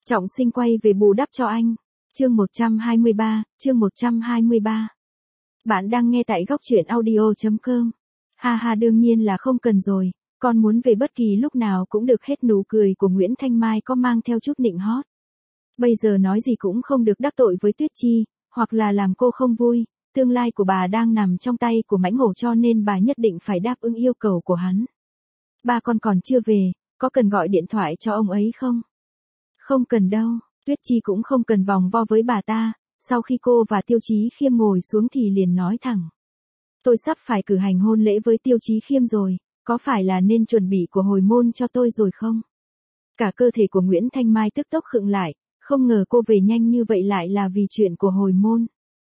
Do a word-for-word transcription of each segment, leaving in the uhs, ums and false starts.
Trọng Sinh quay về bù đắp cho anh. Chương một trăm hai mươi ba, chương một trăm hai mươi ba. Bạn đang nghe tại góc truyện audio chấm com. Ha ha, đương nhiên là không cần rồi, con muốn về bất kỳ lúc nào cũng được. Hết nụ cười của Nguyễn Thanh Mai có mang theo chút nịnh hót. Bây giờ nói gì cũng không được đắc tội với Tuyết Chi, hoặc là làm cô không vui. Tương lai của bà đang nằm trong tay của Mãnh Hổ, cho nên bà nhất định phải đáp ứng yêu cầu của hắn. Ba con còn chưa về, có cần gọi điện thoại cho ông ấy không? Không cần đâu, Tuyết Chi cũng không cần vòng vo với bà ta. Sau khi cô và Tiêu Chí Khiêm ngồi xuống thì liền nói thẳng. Tôi sắp phải cử hành hôn lễ với Tiêu Chí Khiêm rồi, có phải là nên chuẩn bị của hồi môn cho tôi rồi không? Cả cơ thể của Nguyễn Thanh Mai tức tốc khựng lại, không ngờ cô về nhanh như vậy lại là vì chuyện của hồi môn.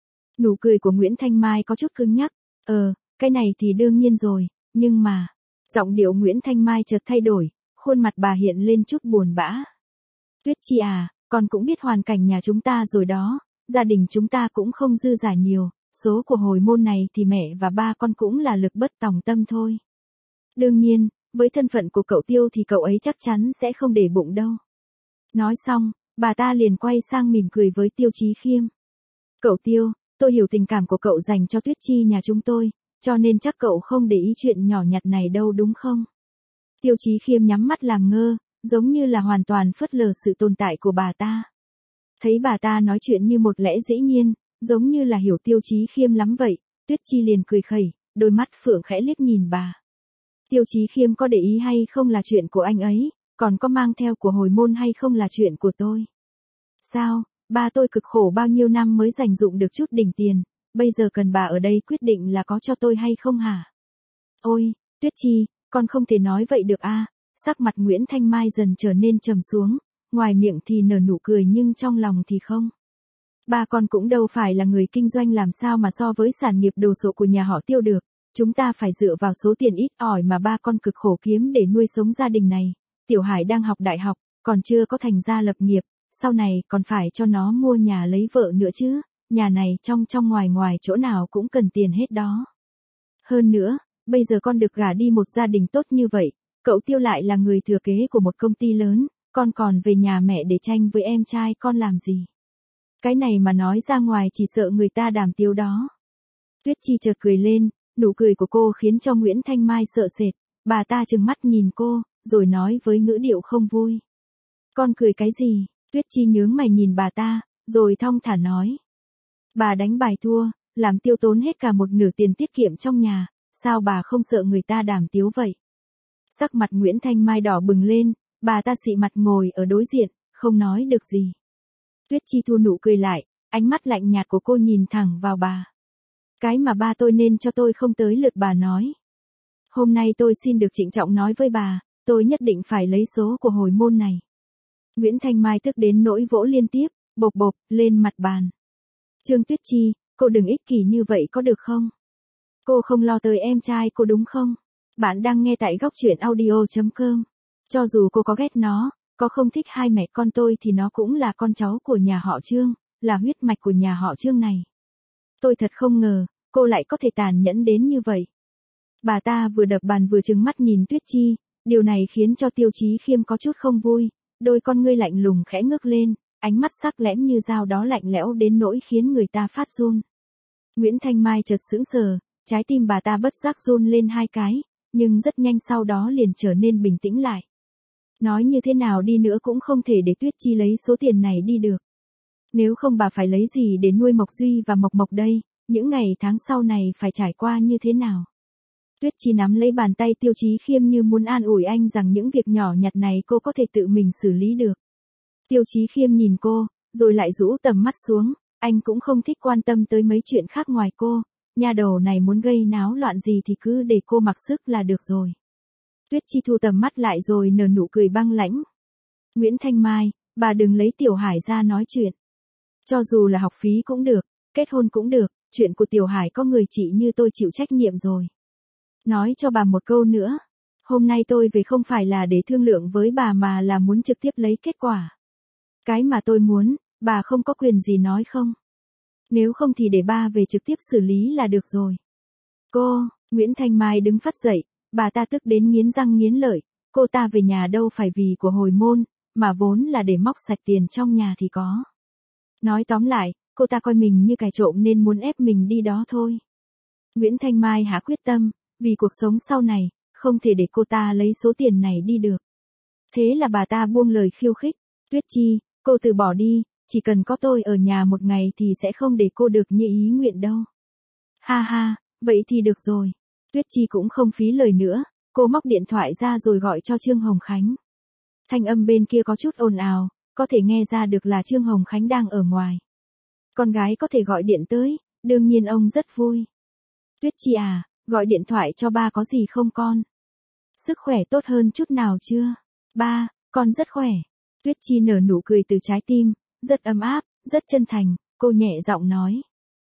Nụ cười của Nguyễn Thanh Mai có chút cứng nhắc. Ờ, cái này thì đương nhiên rồi, nhưng mà... Giọng điệu Nguyễn Thanh Mai chợt thay đổi, khuôn mặt bà hiện lên chút buồn bã. Tuyết Chi à, con cũng biết hoàn cảnh nhà chúng ta rồi đó, gia đình chúng ta cũng không dư giả nhiều, số của hồi môn này thì mẹ và ba con cũng là lực bất tòng tâm thôi. Đương nhiên, với thân phận của cậu Tiêu thì cậu ấy chắc chắn sẽ không để bụng đâu. Nói xong, bà ta liền quay sang mỉm cười với Tiêu Chí Khiêm. Cậu Tiêu, tôi hiểu tình cảm của cậu dành cho Tuyết Chi nhà chúng tôi, cho nên chắc cậu không để ý chuyện nhỏ nhặt này đâu đúng không? Tiêu Chí Khiêm nhắm mắt làm ngơ, giống như là hoàn toàn phớt lờ sự tồn tại của bà ta. Thấy bà ta nói chuyện như một lẽ dĩ nhiên, giống như là hiểu Tiêu Chí Khiêm lắm vậy, Tuyết Chi liền cười khẩy, đôi mắt phượng khẽ liếc nhìn bà. Tiêu Chí Khiêm có để ý hay không là chuyện của anh ấy, còn có mang theo của hồi môn hay không là chuyện của tôi. Sao, ba tôi cực khổ bao nhiêu năm mới dành dụm được chút đỉnh tiền, bây giờ cần bà ở đây quyết định là có cho tôi hay không hả? Ôi, Tuyết Chi, con không thể nói vậy được a. Sắc mặt Nguyễn Thanh Mai dần trở nên trầm xuống, ngoài miệng thì nở nụ cười nhưng trong lòng thì không. Ba con cũng đâu phải là người kinh doanh, làm sao mà so với sản nghiệp đồ sộ của nhà họ Tiêu được. Chúng ta phải dựa vào số tiền ít ỏi mà ba con cực khổ kiếm để nuôi sống gia đình này. Tiểu Hải đang học đại học, còn chưa có thành gia lập nghiệp, sau này còn phải cho nó mua nhà lấy vợ nữa chứ. Nhà này trong trong ngoài ngoài chỗ nào cũng cần tiền hết đó. Hơn nữa, bây giờ con được gả đi một gia đình tốt như vậy, cậu Tiêu lại là người thừa kế của một công ty lớn, con còn về nhà mẹ để tranh với em trai con làm gì? Cái này mà nói ra ngoài chỉ sợ người ta đàm tiếu đó. Tuyết Chi chợt cười lên, nụ cười của cô khiến cho Nguyễn Thanh Mai sợ sệt, bà ta trừng mắt nhìn cô, rồi nói với ngữ điệu không vui. Con cười cái gì? Tuyết Chi nhướng mày nhìn bà ta, rồi thong thả nói. Bà đánh bài thua, làm tiêu tốn hết cả một nửa tiền tiết kiệm trong nhà, sao bà không sợ người ta đàm tiếu vậy? Sắc mặt Nguyễn Thanh Mai đỏ bừng lên, bà ta xị mặt ngồi ở đối diện, không nói được gì. Tuyết Chi thu nụ cười lại, ánh mắt lạnh nhạt của cô nhìn thẳng vào bà. Cái mà ba tôi nên cho tôi không tới lượt bà nói. Hôm nay tôi xin được trịnh trọng nói với bà, tôi nhất định phải lấy số của hồi môn này. Nguyễn Thanh Mai tức đến nỗi vỗ liên tiếp, bộp bộp, lên mặt bàn. Trương Tuyết Chi, cô đừng ích kỷ như vậy có được không? Cô không lo tới em trai cô đúng không? Bạn đang nghe tại góc truyện audio chấm com. Cho dù cô có ghét nó, có không thích hai mẹ con tôi thì nó cũng là con cháu của nhà họ Trương, là huyết mạch của nhà họ Trương này. Tôi thật không ngờ, cô lại có thể tàn nhẫn đến như vậy. Bà ta vừa đập bàn vừa trừng mắt nhìn Tuyết Chi, điều này khiến cho Tiêu Chí Khiêm có chút không vui, đôi con ngươi lạnh lùng khẽ ngước lên, ánh mắt sắc lẽm như dao đó lạnh lẽo đến nỗi khiến người ta phát run. Nguyễn Thanh Mai chợt sững sờ, trái tim bà ta bất giác run lên hai cái, nhưng rất nhanh sau đó liền trở nên bình tĩnh lại. Nói như thế nào đi nữa cũng không thể để Tuyết Chi lấy số tiền này đi được. Nếu không bà phải lấy gì để nuôi Mộc Duy và Mộc Mộc đây, những ngày tháng sau này phải trải qua như thế nào? Tuyết Chi nắm lấy bàn tay Tiêu Chí Khiêm như muốn an ủi anh rằng những việc nhỏ nhặt này cô có thể tự mình xử lý được. Tiêu Chí Khiêm nhìn cô, rồi lại rũ tầm mắt xuống, anh cũng không thích quan tâm tới mấy chuyện khác ngoài cô, nha đầu này muốn gây náo loạn gì thì cứ để cô mặc sức là được rồi. Tuyết Chi thu tầm mắt lại rồi nở nụ cười băng lãnh. Nguyễn Thanh Mai, bà đừng lấy Tiểu Hải ra nói chuyện. Cho dù là học phí cũng được, kết hôn cũng được, chuyện của Tiểu Hải có người chị như tôi chịu trách nhiệm rồi. Nói cho bà một câu nữa, hôm nay tôi về không phải là để thương lượng với bà mà là muốn trực tiếp lấy kết quả. Cái mà tôi muốn, bà không có quyền gì nói không? Nếu không thì để ba về trực tiếp xử lý là được rồi. Cô, Nguyễn Thanh Mai đứng phắt dậy, bà ta tức đến nghiến răng nghiến lợi, cô ta về nhà đâu phải vì của hồi môn, mà vốn là để móc sạch tiền trong nhà thì có. Nói tóm lại, cô ta coi mình như kẻ trộm nên muốn ép mình đi đó thôi. Nguyễn Thanh Mai hạ quyết tâm, vì cuộc sống sau này, không thể để cô ta lấy số tiền này đi được. Thế là bà ta buông lời khiêu khích, Tuyết Chi, cô từ bỏ đi, chỉ cần có tôi ở nhà một ngày thì sẽ không để cô được như ý nguyện đâu. Ha ha, vậy thì được rồi. Tuyết Chi cũng không phí lời nữa, cô móc điện thoại ra rồi gọi cho Trương Hồng Khánh. Thanh âm bên kia có chút ồn ào, có thể nghe ra được là Trương Hồng Khánh đang ở ngoài. Con gái có thể gọi điện tới, đương nhiên ông rất vui. Tuyết Chi à, gọi điện thoại cho ba có gì không con? Sức khỏe tốt hơn chút nào chưa? Ba, con rất khỏe. Tuyết Chi nở nụ cười từ trái tim, rất ấm áp, rất chân thành, cô nhẹ giọng nói.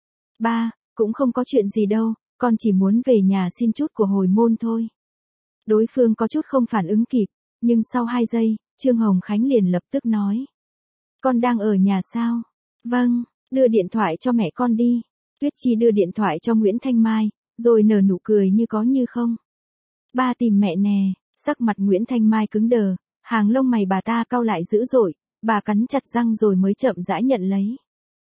Ba, cũng không có chuyện gì đâu, con chỉ muốn về nhà xin chút của hồi môn thôi. Đối phương có chút không phản ứng kịp, nhưng sau hai giây, Trương Hồng Khánh liền lập tức nói. Con đang ở nhà sao? Vâng, đưa điện thoại cho mẹ con đi. Tuyết Chi đưa điện thoại cho Nguyễn Thanh Mai, rồi nở nụ cười như có như không. Ba tìm mẹ nè, sắc mặt Nguyễn Thanh Mai cứng đờ, hàng lông mày bà ta cau lại dữ dội, bà cắn chặt răng rồi mới chậm rãi nhận lấy.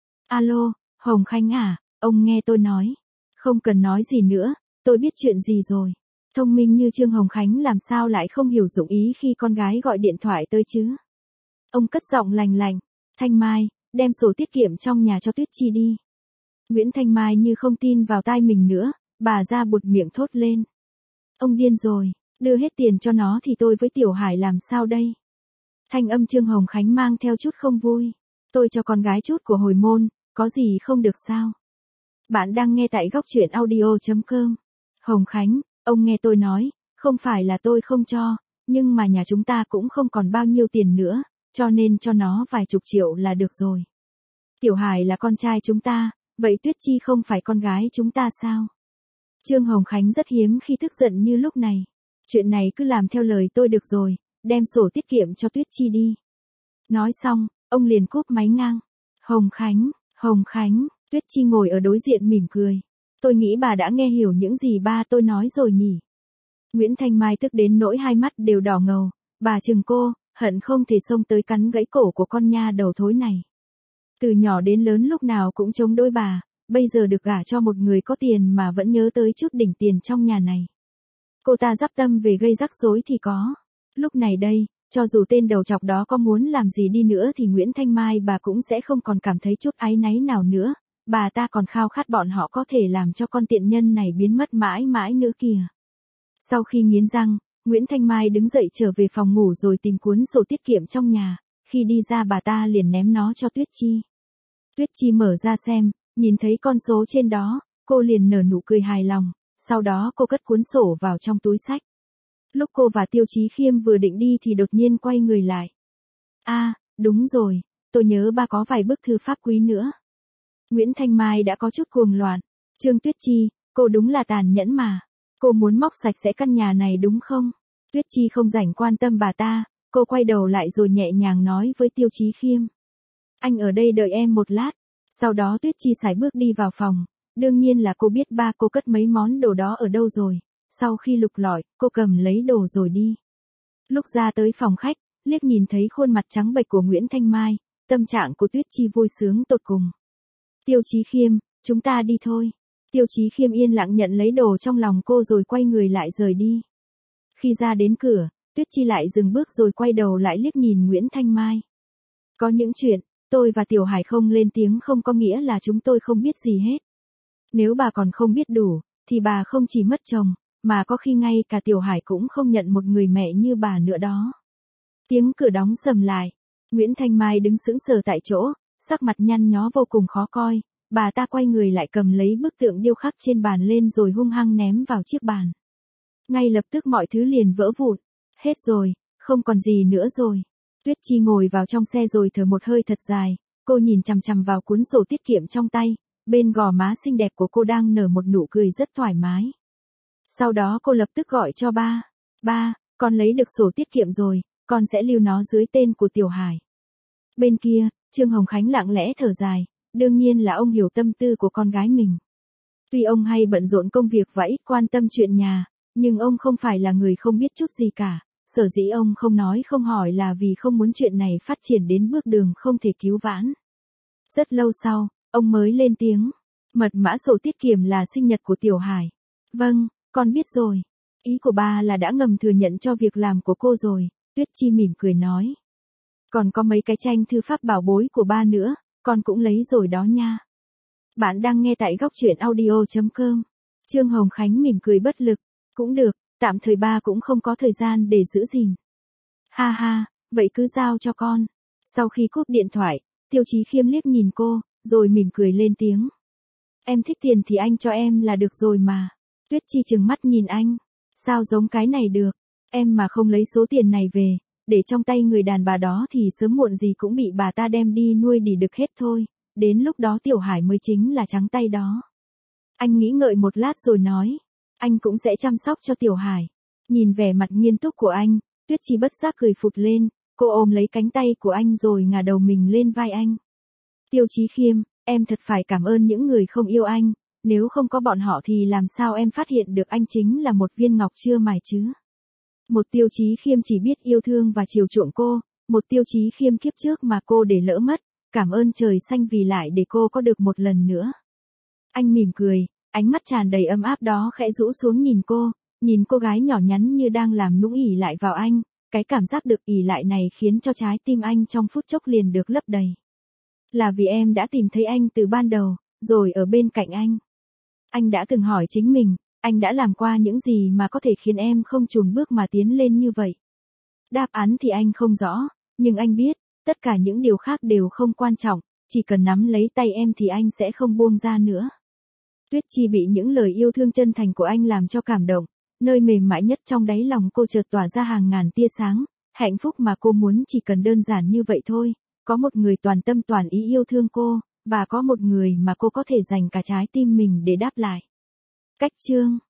Alo, Hồng Khánh à, ông nghe tôi nói. Không cần nói gì nữa, tôi biết chuyện gì rồi. Thông minh như Trương Hồng Khánh làm sao lại không hiểu dụng ý khi con gái gọi điện thoại tới chứ. Ông cất giọng lành lạnh, Thanh Mai, đem sổ tiết kiệm trong nhà cho Tuyết Chi đi. Nguyễn Thanh Mai như không tin vào tai mình nữa, bà ra buột miệng thốt lên. Ông điên rồi, đưa hết tiền cho nó thì tôi với Tiểu Hải làm sao đây? Thanh âm Trương Hồng Khánh mang theo chút không vui. Tôi cho con gái chút của hồi môn, có gì không được sao? Bạn đang nghe tại góc truyện audio chấm com. Hồng Khánh, ông nghe tôi nói, không phải là tôi không cho, nhưng mà nhà chúng ta cũng không còn bao nhiêu tiền nữa, cho nên cho nó vài chục triệu là được rồi. Tiểu Hải là con trai chúng ta, vậy Tuyết Chi không phải con gái chúng ta sao? Trương Hồng Khánh rất hiếm khi tức giận như lúc này. Chuyện này cứ làm theo lời tôi được rồi, đem sổ tiết kiệm cho Tuyết Chi đi. Nói xong, ông liền cúp máy ngang. Hồng Khánh, Hồng Khánh, Tuyết Chi ngồi ở đối diện mỉm cười. Tôi nghĩ bà đã nghe hiểu những gì ba tôi nói rồi nhỉ. Nguyễn Thanh Mai tức đến nỗi hai mắt đều đỏ ngầu, bà chừng cô, hận không thể xông tới cắn gãy cổ của con nha đầu thối này. Từ nhỏ đến lớn lúc nào cũng chống đối bà, bây giờ được gả cho một người có tiền mà vẫn nhớ tới chút đỉnh tiền trong nhà này. Cô ta dắp tâm về gây rắc rối thì có. Lúc này đây, cho dù tên đầu chọc đó có muốn làm gì đi nữa thì Nguyễn Thanh Mai bà cũng sẽ không còn cảm thấy chút áy náy nào nữa, bà ta còn khao khát bọn họ có thể làm cho con tiện nhân này biến mất mãi mãi nữa kìa. Sau khi nghiến răng, Nguyễn Thanh Mai đứng dậy trở về phòng ngủ rồi tìm cuốn sổ tiết kiệm trong nhà, khi đi ra bà ta liền ném nó cho Tuyết Chi. Tuyết Chi mở ra xem, nhìn thấy con số trên đó, cô liền nở nụ cười hài lòng, sau đó cô cất cuốn sổ vào trong túi xách. Lúc cô và Tiêu Chí Khiêm vừa định đi thì đột nhiên quay người lại. A, à, đúng rồi, tôi nhớ ba có vài bức thư pháp quý nữa. Nguyễn Thanh Mai đã có chút cuồng loạn. Trương Tuyết Chi, cô đúng là tàn nhẫn mà. Cô muốn móc sạch sẽ căn nhà này đúng không? Tuyết Chi không rảnh quan tâm bà ta, cô quay đầu lại rồi nhẹ nhàng nói với Tiêu Chí Khiêm. Anh ở đây đợi em một lát. Sau đó Tuyết Chi sải bước đi vào phòng. Đương nhiên là cô biết ba cô cất mấy món đồ đó ở đâu rồi. Sau khi lục lọi, cô cầm lấy đồ rồi đi. Lúc ra tới phòng khách, liếc nhìn thấy khuôn mặt trắng bệch của Nguyễn Thanh Mai, tâm trạng của Tuyết Chi vui sướng tột cùng. Tiêu Chí Khiêm, chúng ta đi thôi. Tiêu Chí Khiêm yên lặng nhận lấy đồ trong lòng cô rồi quay người lại rời đi. Khi ra đến cửa, Tuyết Chi lại dừng bước rồi quay đầu lại liếc nhìn Nguyễn Thanh Mai. Có những chuyện, tôi và Tiểu Hải không lên tiếng không có nghĩa là chúng tôi không biết gì hết. Nếu bà còn không biết đủ, thì bà không chỉ mất chồng, mà có khi ngay cả Tiểu Hải cũng không nhận một người mẹ như bà nữa đó. Tiếng cửa đóng sầm lại. Nguyễn Thanh Mai đứng sững sờ tại chỗ, sắc mặt nhăn nhó vô cùng khó coi. Bà ta quay người lại cầm lấy bức tượng điêu khắc trên bàn lên rồi hung hăng ném vào chiếc bàn. Ngay lập tức mọi thứ liền vỡ vụn. Hết rồi, không còn gì nữa rồi. Tuyết Chi ngồi vào trong xe rồi thở một hơi thật dài. Cô nhìn chằm chằm vào cuốn sổ tiết kiệm trong tay. Bên gò má xinh đẹp của cô đang nở một nụ cười rất thoải mái. Sau đó cô lập tức gọi cho ba. Ba, con lấy được sổ tiết kiệm rồi, con sẽ lưu nó dưới tên của Tiểu Hải. Bên kia, Trương Hồng Khánh lặng lẽ thở dài. Đương nhiên là ông hiểu tâm tư của con gái mình. Tuy ông hay bận rộn công việc và ít quan tâm chuyện nhà, nhưng ông không phải là người không biết chút gì cả. Sở dĩ ông không nói không hỏi là vì không muốn chuyện này phát triển đến bước đường không thể cứu vãn. Rất lâu sau, ông mới lên tiếng. Mật mã sổ tiết kiệm là sinh nhật của Tiểu Hải. Vâng, con biết rồi. Ý của ba là đã ngầm thừa nhận cho việc làm của cô rồi, Tuyết Chi mỉm cười nói. Còn có mấy cái tranh thư pháp bảo bối của ba nữa, con cũng lấy rồi đó nha. Bạn đang nghe tại góc truyện audio chấm com. Trương Hồng Khánh mỉm cười bất lực. Cũng được, tạm thời ba cũng không có thời gian để giữ gìn. Ha ha, vậy cứ giao cho con. Sau khi cúp điện thoại, Tiêu Chí Khiêm liếc nhìn cô, rồi mỉm cười lên tiếng. Em thích tiền thì anh cho em là được rồi mà. Tuyết Chi trừng mắt nhìn anh. Sao giống cái này được, em mà không lấy số tiền này về, để trong tay người đàn bà đó thì sớm muộn gì cũng bị bà ta đem đi nuôi đỉ đực hết thôi, đến lúc đó Tiểu Hải mới chính là trắng tay đó. Anh nghĩ ngợi một lát rồi nói, anh cũng sẽ chăm sóc cho Tiểu Hải. Nhìn vẻ mặt nghiêm túc của anh, Tuyết Chi bất giác cười phụt lên, cô ôm lấy cánh tay của anh rồi ngả đầu mình lên vai anh. Tiêu Chí Khiêm, em thật phải cảm ơn những người không yêu anh, nếu không có bọn họ thì làm sao em phát hiện được anh chính là một viên ngọc chưa mài chứ. Một Tiêu Chí Khiêm chỉ biết yêu thương và chiều chuộng cô, một Tiêu Chí Khiêm kiếp trước mà cô để lỡ mất, cảm ơn trời xanh vì lại để cô có được một lần nữa. Anh mỉm cười, ánh mắt tràn đầy ấm áp đó khẽ rũ xuống nhìn cô, nhìn cô gái nhỏ nhắn như đang làm nũng ỉ lại vào anh, cái cảm giác được ỉ lại này khiến cho trái tim anh trong phút chốc liền được lấp đầy. Là vì em đã tìm thấy anh từ ban đầu, rồi ở bên cạnh anh. Anh đã từng hỏi chính mình, anh đã làm qua những gì mà có thể khiến em không chùn bước mà tiến lên như vậy. Đáp án thì anh không rõ, nhưng anh biết, tất cả những điều khác đều không quan trọng, chỉ cần nắm lấy tay em thì anh sẽ không buông ra nữa. Tuyết Chi bị những lời yêu thương chân thành của anh làm cho cảm động, nơi mềm mại nhất trong đáy lòng cô chợt tỏa ra hàng ngàn tia sáng, hạnh phúc mà cô muốn chỉ cần đơn giản như vậy thôi, có một người toàn tâm toàn ý yêu thương cô, và có một người mà cô có thể dành cả trái tim mình để đáp lại. Cách chương